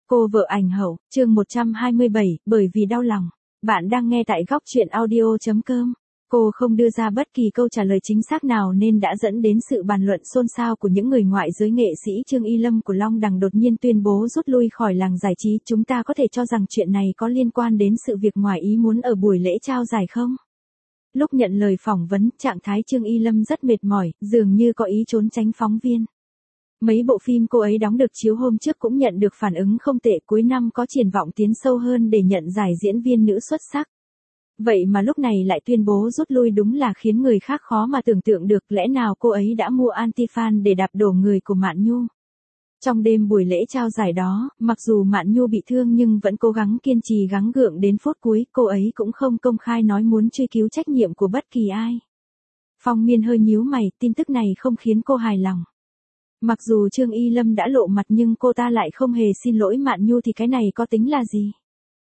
Cô vợ ảnh hậu, chương 127, bởi vì đau lòng. Bạn đang nghe tại góc truyện audio.com. Cô không đưa ra bất kỳ câu trả lời chính xác nào nên đã dẫn đến sự bàn luận xôn xao của những người ngoại giới. Nghệ sĩ Trương Y Lâm của Long Đằng đột nhiên tuyên bố rút lui khỏi làng giải trí. Chúng ta có thể cho rằng chuyện này có liên quan đến sự việc ngoài ý muốn ở buổi lễ trao giải không? Lúc nhận lời phỏng vấn, trạng thái Trương Y Lâm rất mệt mỏi, dường như có ý trốn tránh phóng viên. Mấy bộ phim cô ấy đóng được chiếu hôm trước cũng nhận được phản ứng không tệ, cuối năm có triển vọng tiến sâu hơn để nhận giải diễn viên nữ xuất sắc. Vậy mà lúc này lại tuyên bố rút lui, đúng là khiến người khác khó mà tưởng tượng được, lẽ nào cô ấy đã mua anti-fan để đạp đổ người của Mạn Nhu. Trong đêm buổi lễ trao giải đó, mặc dù Mạn Nhu bị thương nhưng vẫn cố gắng kiên trì gắng gượng đến phút cuối, cô ấy cũng không công khai nói muốn truy cứu trách nhiệm của bất kỳ ai. Phong Miên hơi nhíu mày, tin tức này không khiến cô hài lòng. Mặc dù Trương Y Lâm đã lộ mặt nhưng cô ta lại không hề xin lỗi Mạn Nhu thì cái này có tính là gì?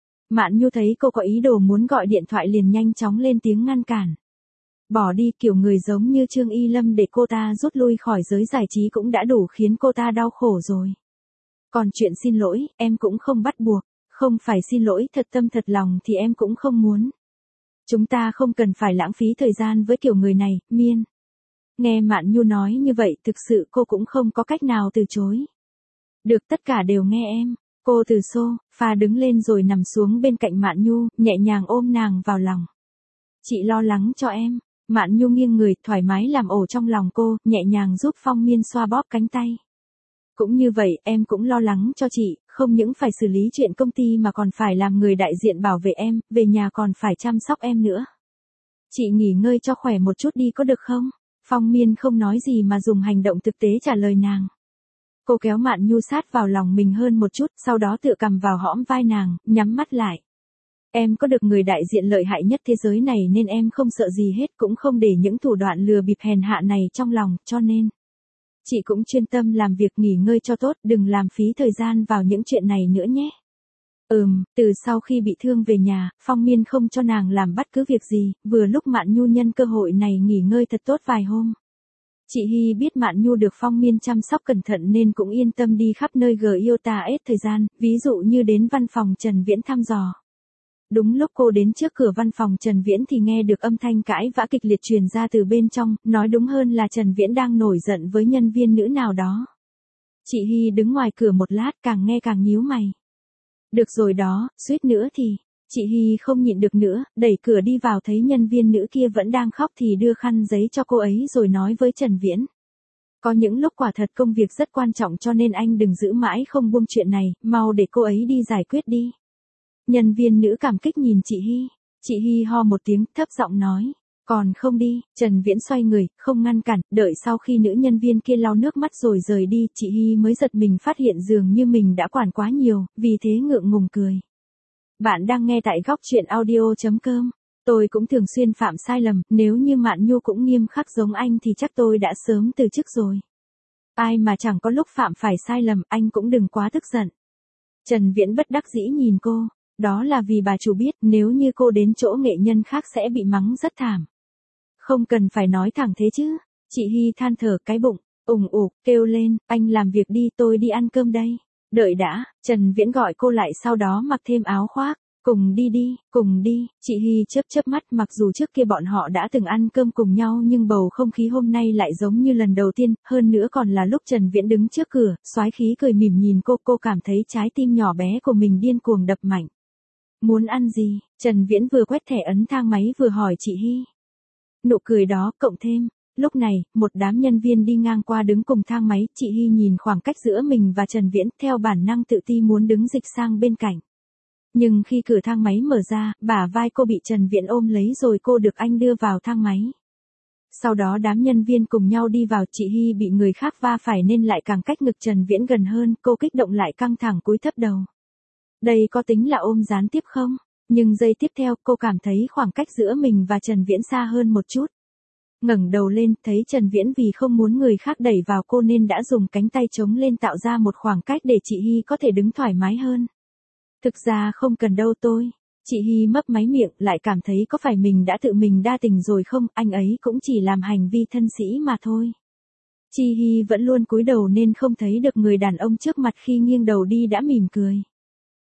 Mạn Nhu thấy cô có ý đồ muốn gọi điện thoại liền nhanh chóng lên tiếng ngăn cản. Bỏ đi, kiểu người giống như Trương Y Lâm để cô ta rút lui khỏi giới giải trí cũng đã đủ khiến cô ta đau khổ rồi. Còn chuyện xin lỗi, em cũng không bắt buộc, không phải xin lỗi thật tâm thật lòng thì em cũng không muốn. Chúng ta không cần phải lãng phí thời gian với kiểu người này, Miên. Nghe Mạn Nhu nói như vậy thực sự cô cũng không có cách nào từ chối. Được, tất cả đều nghe em. Cô từ sofa đứng lên rồi nằm xuống bên cạnh Mạn Nhu, nhẹ nhàng ôm nàng vào lòng. Chị lo lắng cho em. Mạn Nhu nghiêng người, thoải mái làm ổ trong lòng cô, nhẹ nhàng giúp Phong Miên xoa bóp cánh tay. Cũng như vậy, em cũng lo lắng cho chị, không những phải xử lý chuyện công ty mà còn phải làm người đại diện bảo vệ em, về nhà còn phải chăm sóc em nữa. Chị nghỉ ngơi cho khỏe một chút đi có được không? Phong Miên không nói gì mà dùng hành động thực tế trả lời nàng. Cô kéo Mạn Nhu sát vào lòng mình hơn một chút, sau đó tựa cằm vào hõm vai nàng, nhắm mắt lại. Em có được người đại diện lợi hại nhất thế giới này nên em không sợ gì hết, cũng không để những thủ đoạn lừa bịp hèn hạ này trong lòng, cho nên chị cũng chuyên tâm làm việc, nghỉ ngơi cho tốt, đừng làm phí thời gian vào những chuyện này nữa nhé. Từ sau khi bị thương về nhà, Phong Miên không cho nàng làm bất cứ việc gì, vừa lúc Mạn Nhu nhân cơ hội này nghỉ ngơi thật tốt vài hôm. Chị Hy biết Mạn Nhu được Phong Miên chăm sóc cẩn thận nên cũng yên tâm đi khắp nơi GIOTA thời gian, ví dụ như đến văn phòng Trần Viễn thăm dò. Đúng lúc cô đến trước cửa văn phòng Trần Viễn thì nghe được âm thanh cãi vã kịch liệt truyền ra từ bên trong, nói đúng hơn là Trần Viễn đang nổi giận với nhân viên nữ nào đó. Chị Hy đứng ngoài cửa một lát, càng nghe càng nhíu mày. Được rồi đó, suýt nữa thì, chị Hy không nhịn được nữa, đẩy cửa đi vào thấy nhân viên nữ kia vẫn đang khóc thì đưa khăn giấy cho cô ấy rồi nói với Trần Viễn. Có những lúc quả thật công việc rất quan trọng cho nên anh đừng giữ mãi không buông chuyện này, mau để cô ấy đi giải quyết đi. Nhân viên nữ cảm kích nhìn chị Hy ho một tiếng, thấp giọng nói. Còn không đi, Trần Viễn xoay người, không ngăn cản, đợi sau khi nữ nhân viên kia lau nước mắt rồi rời đi, chị Hy mới giật mình phát hiện dường như mình đã quản quá nhiều, vì thế ngượng ngùng cười. Bạn đang nghe tại góc truyện audio.com. Tôi cũng thường xuyên phạm sai lầm, nếu như Mạn Nhu cũng nghiêm khắc giống anh thì chắc tôi đã sớm từ chức rồi. Ai mà chẳng có lúc phạm phải sai lầm, anh cũng đừng quá tức giận. Trần Viễn bất đắc dĩ nhìn cô, đó là vì bà chủ biết nếu như cô đến chỗ nghệ nhân khác sẽ bị mắng rất thảm. Không cần phải nói thẳng thế chứ. Chị Hy than thở cái bụng, ủng ục, kêu lên, anh làm việc đi, tôi đi ăn cơm đây. Đợi đã, Trần Viễn gọi cô lại sau đó mặc thêm áo khoác. Cùng đi, chị Hy chớp mắt, mặc dù trước kia bọn họ đã từng ăn cơm cùng nhau nhưng bầu không khí hôm nay lại giống như lần đầu tiên, hơn nữa còn là lúc Trần Viễn đứng trước cửa, soái khí cười mỉm nhìn cô cảm thấy trái tim nhỏ bé của mình điên cuồng đập mạnh. Muốn ăn gì? Trần Viễn vừa quét thẻ ấn thang máy vừa hỏi chị Hy. Nụ cười đó, cộng thêm. Lúc này, một đám nhân viên đi ngang qua đứng cùng thang máy, chị Hy nhìn khoảng cách giữa mình và Trần Viễn, theo bản năng tự ti muốn đứng dịch sang bên cạnh. Nhưng khi cửa thang máy mở ra, bả vai cô bị Trần Viễn ôm lấy rồi cô được anh đưa vào thang máy. Sau đó đám nhân viên cùng nhau đi vào, chị Hy bị người khác va phải nên lại càng cách ngực Trần Viễn gần hơn, cô kích động lại căng thẳng cúi thấp đầu. Đây có tính là ôm gián tiếp không? Nhưng giây tiếp theo cô cảm thấy khoảng cách giữa mình và Trần Viễn xa hơn một chút. Ngẩng đầu lên, thấy Trần Viễn vì không muốn người khác đẩy vào cô nên đã dùng cánh tay chống lên tạo ra một khoảng cách để chị Hy có thể đứng thoải mái hơn. Thực ra không cần đâu tôi. Chị Hy mấp máy miệng, lại cảm thấy có phải mình đã tự mình đa tình rồi không, anh ấy cũng chỉ làm hành vi thân sĩ mà thôi. Chị Hy vẫn luôn cúi đầu nên không thấy được người đàn ông trước mặt khi nghiêng đầu đi đã mỉm cười.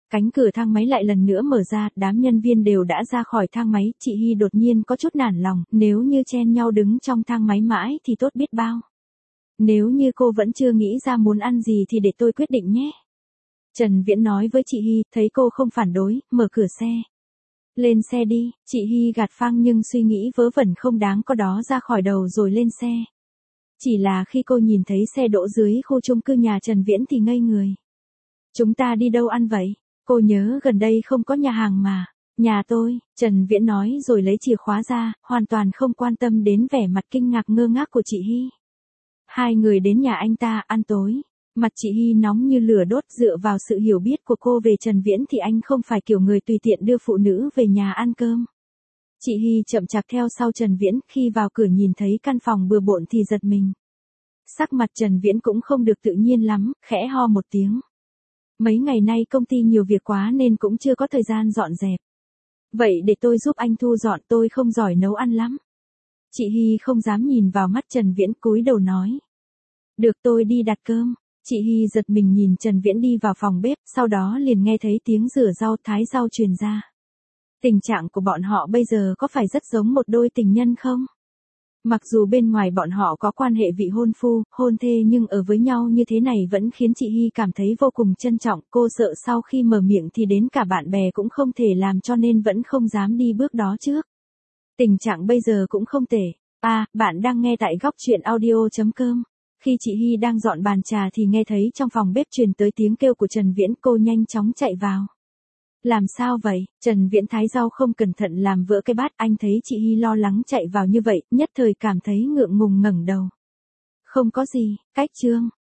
Cánh cửa thang máy lại lần nữa mở ra, đám nhân viên đều đã ra khỏi thang máy, chị Hy đột nhiên có chút nản lòng, nếu như chen nhau đứng trong thang máy mãi thì tốt biết bao. Nếu như cô vẫn chưa nghĩ ra muốn ăn gì thì để tôi quyết định nhé. Trần Viễn nói với chị Hy, thấy cô không phản đối, mở cửa xe. Lên xe đi, chị Hy gạt phăng nhưng suy nghĩ vớ vẩn không đáng có đó ra khỏi đầu rồi lên xe. Chỉ là khi cô nhìn thấy xe đỗ dưới khu chung cư nhà Trần Viễn thì ngây người. Chúng ta đi đâu ăn vậy? Cô nhớ gần đây không có nhà hàng mà. Nhà tôi, Trần Viễn nói rồi lấy chìa khóa ra, hoàn toàn không quan tâm đến vẻ mặt kinh ngạc ngơ ngác của chị Hy. Hai người đến nhà anh ta ăn tối. Mặt chị Hy nóng như lửa đốt, dựa vào sự hiểu biết của cô về Trần Viễn thì anh không phải kiểu người tùy tiện đưa phụ nữ về nhà ăn cơm. Chị Hy chậm chạp theo sau Trần Viễn, khi vào cửa nhìn thấy căn phòng bừa bộn thì giật mình. Sắc mặt Trần Viễn cũng không được tự nhiên lắm, khẽ ho một tiếng. Mấy ngày nay công ty nhiều việc quá nên cũng chưa có thời gian dọn dẹp. Vậy để tôi giúp anh thu dọn, tôi không giỏi nấu ăn lắm. Chị Hy không dám nhìn vào mắt Trần Viễn, cúi đầu nói. Được, tôi đi đặt cơm. Chị Hy giật mình nhìn Trần Viễn đi vào phòng bếp, sau đó liền nghe thấy tiếng rửa rau thái rau truyền ra. Tình trạng của bọn họ bây giờ có phải rất giống một đôi tình nhân không? Mặc dù bên ngoài bọn họ có quan hệ vị hôn phu, hôn thê nhưng ở với nhau như thế này vẫn khiến chị Hy cảm thấy vô cùng trân trọng. Cô sợ sau khi mở miệng thì đến cả bạn bè cũng không thể làm cho nên vẫn không dám đi bước đó trước. Tình trạng bây giờ cũng không tệ. Bạn đang nghe tại góc truyện audio.com. Khi chị Hy đang dọn bàn trà thì nghe thấy trong phòng bếp truyền tới tiếng kêu của Trần Viễn, cô nhanh chóng chạy vào. Làm sao vậy? Trần Viễn thái rau không cẩn thận làm vỡ cái bát, anh thấy chị Hy lo lắng chạy vào như vậy, nhất thời cảm thấy ngượng ngùng ngẩng đầu. Không có gì, cách chương.